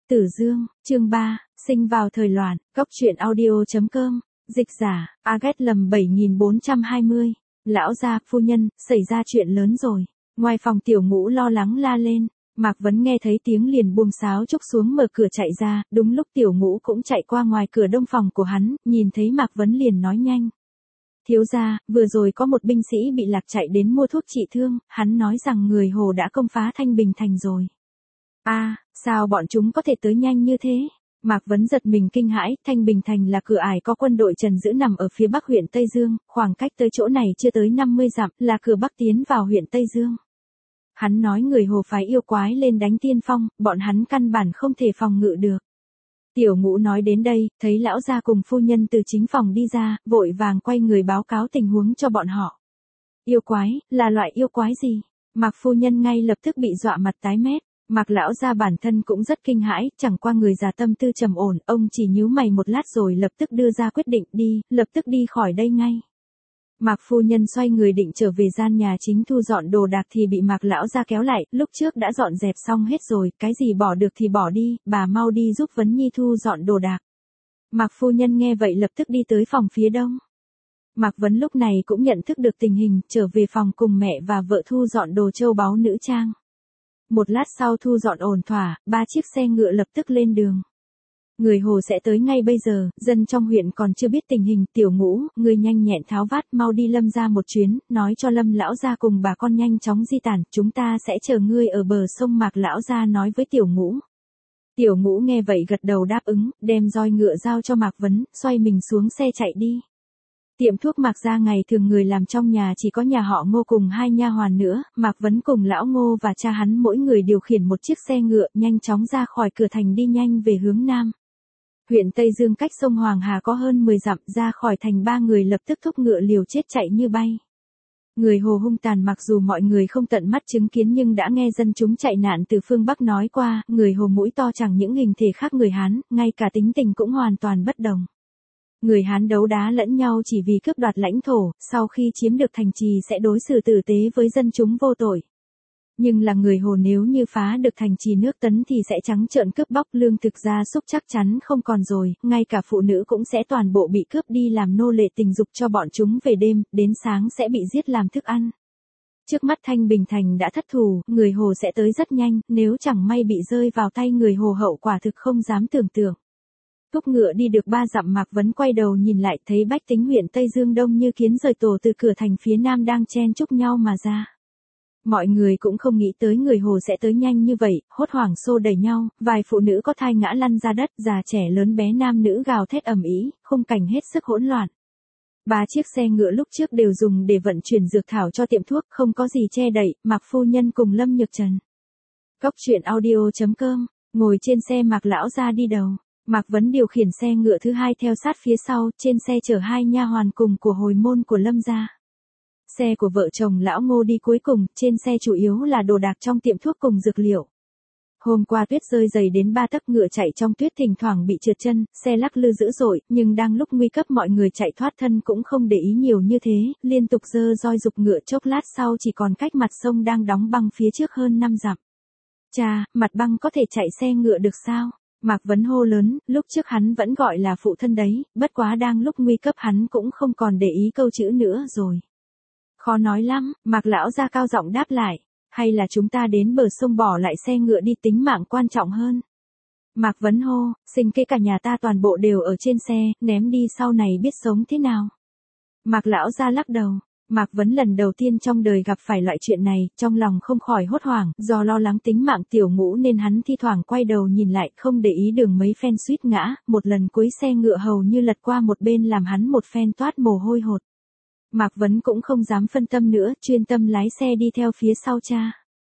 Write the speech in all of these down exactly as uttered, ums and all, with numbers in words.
Tử Dương, chương ba, sinh vào thời loạn, góc truyện audio.com, dịch giả, Agat lầm bảy nghìn bốn trăm hai mươi, lão gia, phu nhân, xảy ra chuyện lớn rồi. Ngoài phòng Tiểu Ngũ lo lắng la lên, Mạc Vấn nghe thấy tiếng liền buông sáo trúc xuống mở cửa chạy ra, đúng lúc Tiểu Ngũ cũng chạy qua ngoài cửa đông phòng của hắn, nhìn thấy Mạc Vấn liền nói nhanh. Thiếu gia, vừa rồi có một binh sĩ bị lạc chạy đến mua thuốc trị thương, hắn nói rằng người Hồ đã công phá Thanh Bình Thành rồi. A, à, sao bọn chúng có thể tới nhanh như thế? Mạc Vấn giật mình kinh hãi, Thanh Bình Thành là cửa ải có quân đội Trần giữ nằm ở phía bắc huyện Tây Dương, khoảng cách tới chỗ này chưa tới năm mươi dặm, là cửa bắc tiến vào huyện Tây Dương. Hắn nói người Hồ phái yêu quái lên đánh tiên phong, bọn hắn căn bản không thể phòng ngự được. Tiểu Ngũ nói đến đây, thấy lão gia cùng phu nhân từ chính phòng đi ra, vội vàng quay người báo cáo tình huống cho bọn họ. Yêu quái, là loại yêu quái gì? Mạc phu nhân ngay lập tức bị dọa mặt tái mét. Mạc lão gia bản thân cũng rất kinh hãi, chẳng qua người già tâm tư trầm ổn, ông chỉ nhíu mày một lát rồi lập tức đưa ra quyết định đi, lập tức đi khỏi đây ngay. Mạc phu nhân xoay người định trở về gian nhà chính thu dọn đồ đạc thì bị Mạc lão gia kéo lại, lúc trước đã dọn dẹp xong hết rồi, cái gì bỏ được thì bỏ đi, bà mau đi giúp Vấn Nhi thu dọn đồ đạc. Mạc phu nhân nghe vậy lập tức đi tới phòng phía đông. Mạc Vấn lúc này cũng nhận thức được tình hình, trở về phòng cùng mẹ và vợ thu dọn đồ châu báu nữ trang. Một lát sau thu dọn ổn thỏa, ba chiếc xe ngựa lập tức lên đường. Người Hồ sẽ tới ngay bây giờ, dân trong huyện còn chưa biết tình hình. Tiểu Ngũ, người nhanh nhẹn tháo vát, mau đi Lâm ra một chuyến, nói cho Lâm lão gia cùng bà con nhanh chóng di tản, chúng ta sẽ chờ ngươi ở bờ sông. Mạc lão gia nói với Tiểu Ngũ. Tiểu Ngũ nghe vậy gật đầu đáp ứng, đem roi ngựa giao cho Mạc Vấn, xoay mình xuống xe chạy đi. Tiệm thuốc Mạc gia ngày thường người làm trong nhà chỉ có nhà họ Ngô cùng hai nha hoàn nữa, Mạc Vấn cùng lão Ngô và cha hắn mỗi người điều khiển một chiếc xe ngựa, nhanh chóng ra khỏi cửa thành đi nhanh về hướng nam. Huyện Tây Dương cách sông Hoàng Hà có hơn mười dặm, ra khỏi thành ba người lập tức thúc ngựa liều chết chạy như bay. Người Hồ hung tàn, mặc dù mọi người không tận mắt chứng kiến nhưng đã nghe dân chúng chạy nạn từ phương Bắc nói qua, người Hồ mũi to chẳng những hình thể khác người Hán, ngay cả tính tình cũng hoàn toàn bất đồng. Người Hán đấu đá lẫn nhau chỉ vì cướp đoạt lãnh thổ, sau khi chiếm được thành trì sẽ đối xử tử tế với dân chúng vô tội. Nhưng là người Hồ nếu như phá được thành trì nước Tấn thì sẽ trắng trợn cướp bóc, lương thực gia súc chắc chắn không còn rồi, ngay cả phụ nữ cũng sẽ toàn bộ bị cướp đi làm nô lệ tình dục cho bọn chúng về đêm, đến sáng sẽ bị giết làm thức ăn. Trước mắt Thanh Bình Thành đã thất thủ, người Hồ sẽ tới rất nhanh, nếu chẳng may bị rơi vào tay người Hồ hậu quả thực không dám tưởng tượng. Thúc ngựa đi được ba dặm, Mạc Vấn quay đầu nhìn lại thấy bách tính huyện Tây Dương đông như kiến rời tổ từ cửa thành phía nam đang chen chúc nhau mà ra. Mọi người cũng không nghĩ tới người Hồ sẽ tới nhanh như vậy, hốt hoảng xô đẩy nhau, vài phụ nữ có thai ngã lăn ra đất, già trẻ lớn bé nam nữ gào thét ầm ĩ, khung cảnh hết sức hỗn loạn. Ba chiếc xe ngựa lúc trước đều dùng để vận chuyển dược thảo cho tiệm thuốc, không có gì che đậy, Mạc phu nhân cùng Lâm Nhược Trần. Góc truyện audio.com, ngồi trên xe Mạc lão gia đi đầu. Mạc Vấn điều khiển xe ngựa thứ hai theo sát phía sau, trên xe chở hai nha hoàn cùng của hồi môn của Lâm gia. Xe của vợ chồng lão Ngô đi cuối cùng, trên xe chủ yếu là đồ đạc trong tiệm thuốc cùng dược liệu. Hôm qua tuyết rơi dày đến ba tấc, ngựa chạy trong tuyết thỉnh thoảng bị trượt chân, xe lắc lư dữ dội, nhưng đang lúc nguy cấp mọi người chạy thoát thân cũng không để ý nhiều như thế, liên tục giơ roi giục ngựa, chốc lát sau chỉ còn cách mặt sông đang đóng băng phía trước hơn năm dặm. Cha, mặt băng có thể chạy xe ngựa được sao? Mạc Vấn hô lớn, lúc trước hắn vẫn gọi là phụ thân đấy, bất quá đang lúc nguy cấp hắn cũng không còn để ý câu chữ nữa rồi. Khó nói lắm, Mạc lão gia cao giọng đáp lại, hay là chúng ta đến bờ sông bỏ lại xe ngựa đi, tính mạng quan trọng hơn. Mạc Vấn hô, sinh kế cả nhà ta toàn bộ đều ở trên xe, ném đi sau này biết sống thế nào. Mạc lão gia lắc đầu. Mạc Vấn lần đầu tiên trong đời gặp phải loại chuyện này, trong lòng không khỏi hốt hoảng, do lo lắng tính mạng Tiểu Ngũ nên hắn thi thoảng quay đầu nhìn lại, không để ý đường mấy phen suýt ngã, một lần cuối xe ngựa hầu như lật qua một bên làm hắn một phen toát mồ hôi hột. Mạc Vấn cũng không dám phân tâm nữa, chuyên tâm lái xe đi theo phía sau cha.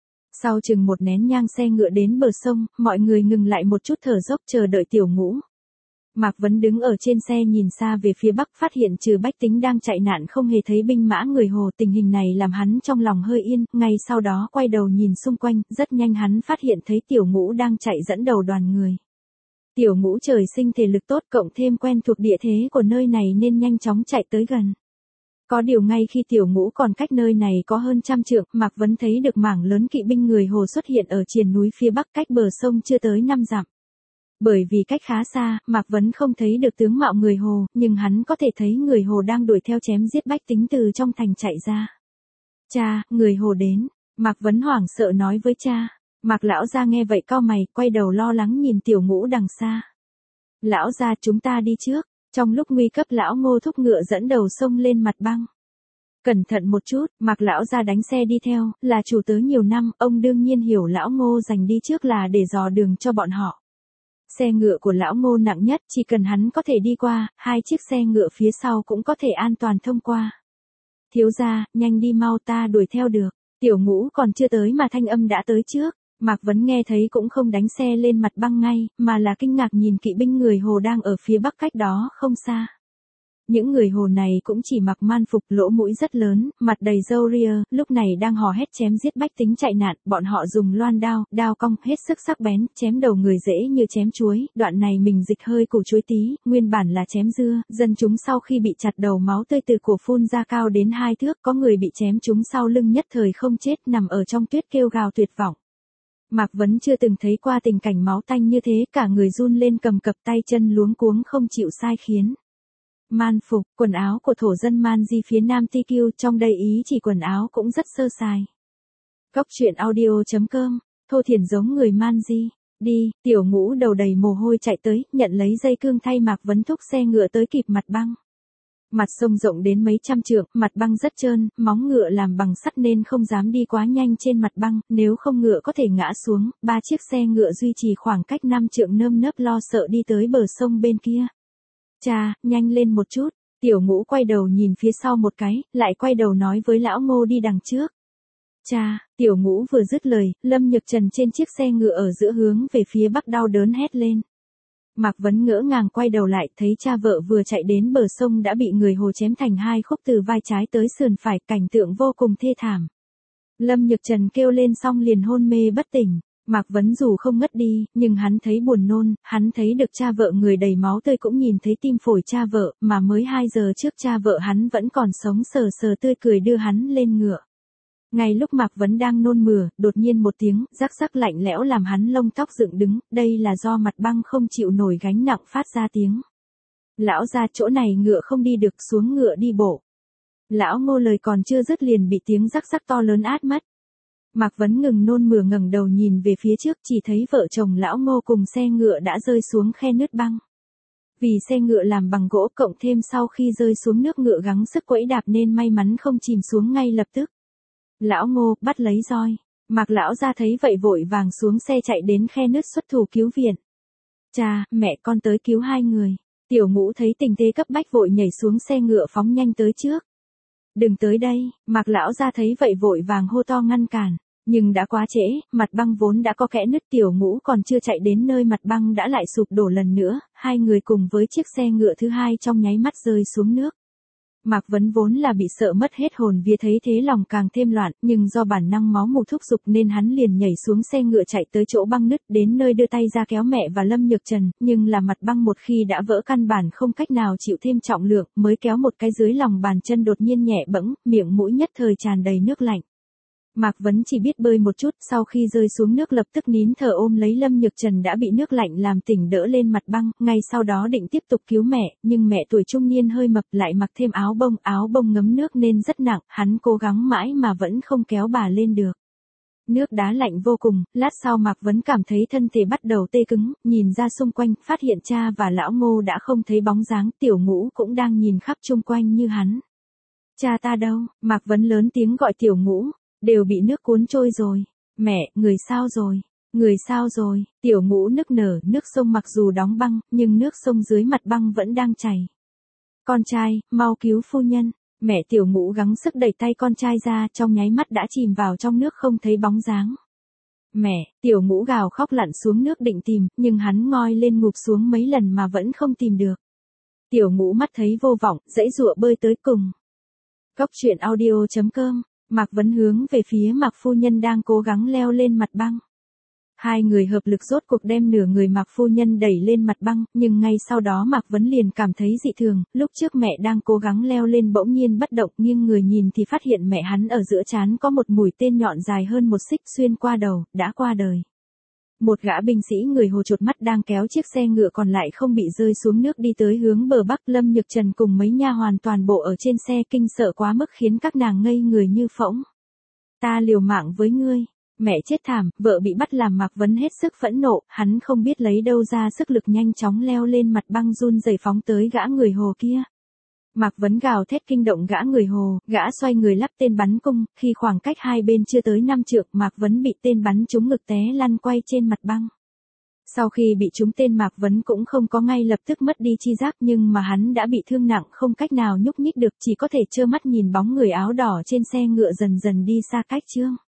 Sau chừng một nén nhang xe ngựa đến bờ sông, mọi người ngừng lại một chút thở dốc chờ đợi Tiểu Ngũ. Mạc Vấn đứng ở trên xe nhìn xa về phía bắc, phát hiện trừ bách tính đang chạy nạn không hề thấy binh mã người Hồ, tình hình này làm hắn trong lòng hơi yên, ngay sau đó quay đầu nhìn xung quanh, rất nhanh hắn phát hiện thấy Tiểu Ngũ đang chạy dẫn đầu đoàn người. Tiểu Ngũ trời sinh thể lực tốt, cộng thêm quen thuộc địa thế của nơi này nên nhanh chóng chạy tới gần. Có điều ngay khi Tiểu Ngũ còn cách nơi này có hơn trăm trượng, Mạc Vấn thấy được mảng lớn kỵ binh người Hồ xuất hiện ở triền núi phía bắc cách bờ sông chưa tới năm dặm. Bởi vì cách khá xa, Mạc Vấn không thấy được tướng mạo người Hồ, nhưng hắn có thể thấy người Hồ đang đuổi theo chém giết bách tính từ trong thành chạy ra. Cha, người Hồ đến. Mạc Vấn hoảng sợ nói với cha. Mạc lão gia nghe vậy cau mày, quay đầu lo lắng nhìn Tiểu Ngũ đằng xa. Lão gia, chúng ta đi trước. Trong lúc nguy cấp lão Ngô thúc ngựa dẫn đầu xông lên mặt băng. Cẩn thận một chút, Mạc lão gia đánh xe đi theo, là chủ tớ nhiều năm, ông đương nhiên hiểu lão Ngô giành đi trước là để dò đường cho bọn họ. Xe ngựa của lão Ngô nặng nhất, chỉ cần hắn có thể đi qua, hai chiếc xe ngựa phía sau cũng có thể an toàn thông qua. Thiếu gia, nhanh đi mau, ta đuổi theo được. Tiểu Ngũ còn chưa tới mà thanh âm đã tới trước. Mạc Vấn nghe thấy cũng không đánh xe lên mặt băng ngay, mà là kinh ngạc nhìn kỵ binh người Hồ đang ở phía bắc cách đó không xa. Những người Hồ này cũng chỉ mặc man phục, lỗ mũi rất lớn, mặt đầy râu ria, lúc này đang hò hét chém giết bách tính chạy nạn, bọn họ dùng loan đao, đao cong hết sức sắc bén, chém đầu người dễ như chém chuối, đoạn này mình dịch hơi củ chuối tí, nguyên bản là chém dưa, dân chúng sau khi bị chặt đầu máu tươi từ cổ phun ra cao đến hai thước, có người bị chém trúng sau lưng nhất thời không chết, nằm ở trong tuyết kêu gào tuyệt vọng. Mạc Vấn chưa từng thấy qua tình cảnh máu tanh như thế, cả người run lên cầm cập, tay chân luống cuống không chịu sai khiến. Man phục, quần áo của thổ dân Man Di phía nam Ti Kiu, trong đây ý chỉ quần áo cũng rất sơ sài. Góc truyện audio chấm com, Thô Thiển giống người Man Di. Đi, Tiểu Ngũ đầu đầy mồ hôi chạy tới, nhận lấy dây cương thay Mạc Vấn thúc xe ngựa tới kịp mặt băng. Mặt sông rộng đến mấy trăm trượng, mặt băng rất trơn, móng ngựa làm bằng sắt nên không dám đi quá nhanh trên mặt băng, nếu không ngựa có thể ngã xuống, ba chiếc xe ngựa duy trì khoảng cách năm trượng nơm nớp lo sợ đi tới bờ sông bên kia. Cha, nhanh lên một chút. Tiểu Ngũ quay đầu nhìn phía sau một cái, lại quay đầu nói với lão Ngô đi đằng trước. Cha, Tiểu Ngũ vừa dứt lời, Lâm Nhược Trần trên chiếc xe ngựa ở giữa hướng về phía bắc đau đớn hét lên. Mạc Vấn ngỡ ngàng quay đầu lại, thấy cha vợ vừa chạy đến bờ sông đã bị người Hồ chém thành hai khúc từ vai trái tới sườn phải, cảnh tượng vô cùng thê thảm. Lâm Nhược Trần kêu lên xong liền hôn mê bất tỉnh. Mạc Vấn dù không ngất đi, nhưng hắn thấy buồn nôn, hắn thấy được cha vợ người đầy máu tươi, cũng nhìn thấy tim phổi cha vợ, mà mới hai giờ trước cha vợ hắn vẫn còn sống sờ sờ tươi cười đưa hắn lên ngựa. Ngay lúc Mạc Vấn đang nôn mửa, đột nhiên một tiếng, rắc rắc lạnh lẽo làm hắn lông tóc dựng đứng, đây là do mặt băng không chịu nổi gánh nặng phát ra tiếng. Lão ra chỗ này ngựa không đi được, xuống ngựa đi bộ. Lão Ngô lời còn chưa dứt liền bị tiếng rắc rắc to lớn át mất. Mạc Vấn ngừng nôn mửa ngẩng đầu nhìn về phía trước, chỉ thấy vợ chồng lão Ngô cùng xe ngựa đã rơi xuống khe nứt băng. Vì xe ngựa làm bằng gỗ, cộng thêm sau khi rơi xuống nước ngựa gắng sức quẫy đạp nên may mắn không chìm xuống ngay lập tức. Lão Ngô, bắt lấy roi. Mạc lão ra thấy vậy vội vàng xuống xe chạy đến khe nứt xuất thủ cứu viện. Cha, mẹ con tới cứu hai người. Tiểu Ngũ thấy tình thế cấp bách vội nhảy xuống xe ngựa phóng nhanh tới trước. Đừng tới đây, Mạc lão ra thấy vậy vội vàng hô to ngăn cản. Nhưng đã quá trễ, mặt băng vốn đã có kẽ nứt, Tiểu Ngũ còn chưa chạy đến nơi mặt băng đã lại sụp đổ lần nữa, hai người cùng với chiếc xe ngựa thứ hai trong nháy mắt rơi xuống nước. Mạc Vấn vốn là bị sợ mất hết hồn vía, thấy thế lòng càng thêm loạn, nhưng do bản năng máu mù thúc giục nên hắn liền nhảy xuống xe ngựa chạy tới chỗ băng nứt, đến nơi đưa tay ra kéo mẹ và Lâm Nhược Trần, nhưng là mặt băng một khi đã vỡ căn bản không cách nào chịu thêm trọng lượng, mới kéo một cái dưới lòng bàn chân đột nhiên nhẹ bẫng, miệng mũi nhất thời tràn đầy nước lạnh. Mạc Vấn chỉ biết bơi một chút, sau khi rơi xuống nước lập tức nín thở ôm lấy Lâm Nhược Trần đã bị nước lạnh làm tỉnh đỡ lên mặt băng, ngay sau đó định tiếp tục cứu mẹ, nhưng mẹ tuổi trung niên hơi mập lại mặc thêm áo bông, áo bông ngấm nước nên rất nặng, hắn cố gắng mãi mà vẫn không kéo bà lên được. Nước đá lạnh vô cùng, lát sau Mạc Vấn cảm thấy thân thể bắt đầu tê cứng, nhìn ra xung quanh, phát hiện cha và lão Ngô đã không thấy bóng dáng, Tiểu Ngũ cũng đang nhìn khắp chung quanh như hắn. Cha ta đâu? Mạc Vấn lớn tiếng gọi Tiểu Ngũ. Đều bị nước cuốn trôi rồi. Mẹ, người sao rồi? Người sao rồi? Tiểu Ngũ nức nở, nước sông mặc dù đóng băng, nhưng nước sông dưới mặt băng vẫn đang chảy. Con trai, mau cứu phu nhân. Mẹ Tiểu Ngũ gắng sức đẩy tay con trai ra, trong nháy mắt đã chìm vào trong nước không thấy bóng dáng. Mẹ, Tiểu Ngũ gào khóc lặn xuống nước định tìm, nhưng hắn ngoi lên ngụp xuống mấy lần mà vẫn không tìm được. Tiểu Ngũ mắt thấy vô vọng, giãy giụa bơi tới cùng. Góc truyện audio chấm com, Mạc Vấn hướng về phía Mạc phu nhân đang cố gắng leo lên mặt băng. Hai người hợp lực rốt cuộc đem nửa người Mạc phu nhân đẩy lên mặt băng, nhưng ngay sau đó Mạc Vấn liền cảm thấy dị thường, lúc trước mẹ đang cố gắng leo lên bỗng nhiên bất động, nghiêng người nhìn thì phát hiện mẹ hắn ở giữa trán có một mũi tên nhọn dài hơn một xích xuyên qua đầu, đã qua đời. Một gã binh sĩ người Hồ chột mắt đang kéo chiếc xe ngựa còn lại không bị rơi xuống nước đi tới hướng bờ bắc. Lâm Nhược Trần cùng mấy nha hoàn toàn bộ ở trên xe kinh sợ quá mức khiến các nàng ngây người như phỗng. Ta liều mạng với ngươi. Mẹ chết thảm, vợ bị bắt làm Mạc Vấn hết sức phẫn nộ, hắn không biết lấy đâu ra sức lực nhanh chóng leo lên mặt băng run rẩy phóng tới gã người Hồ kia. Mạc Vấn gào thét kinh động gã người Hồ, gã xoay người lắp tên bắn cung, khi khoảng cách hai bên chưa tới năm trượng, Mạc Vấn bị tên bắn trúng ngực té lăn quay trên mặt băng. Sau khi bị trúng tên Mạc Vấn cũng không có ngay lập tức mất đi chi giác nhưng mà hắn đã bị thương nặng không cách nào nhúc nhích được chỉ có thể trơ mắt nhìn bóng người áo đỏ trên xe ngựa dần dần đi xa cách chương.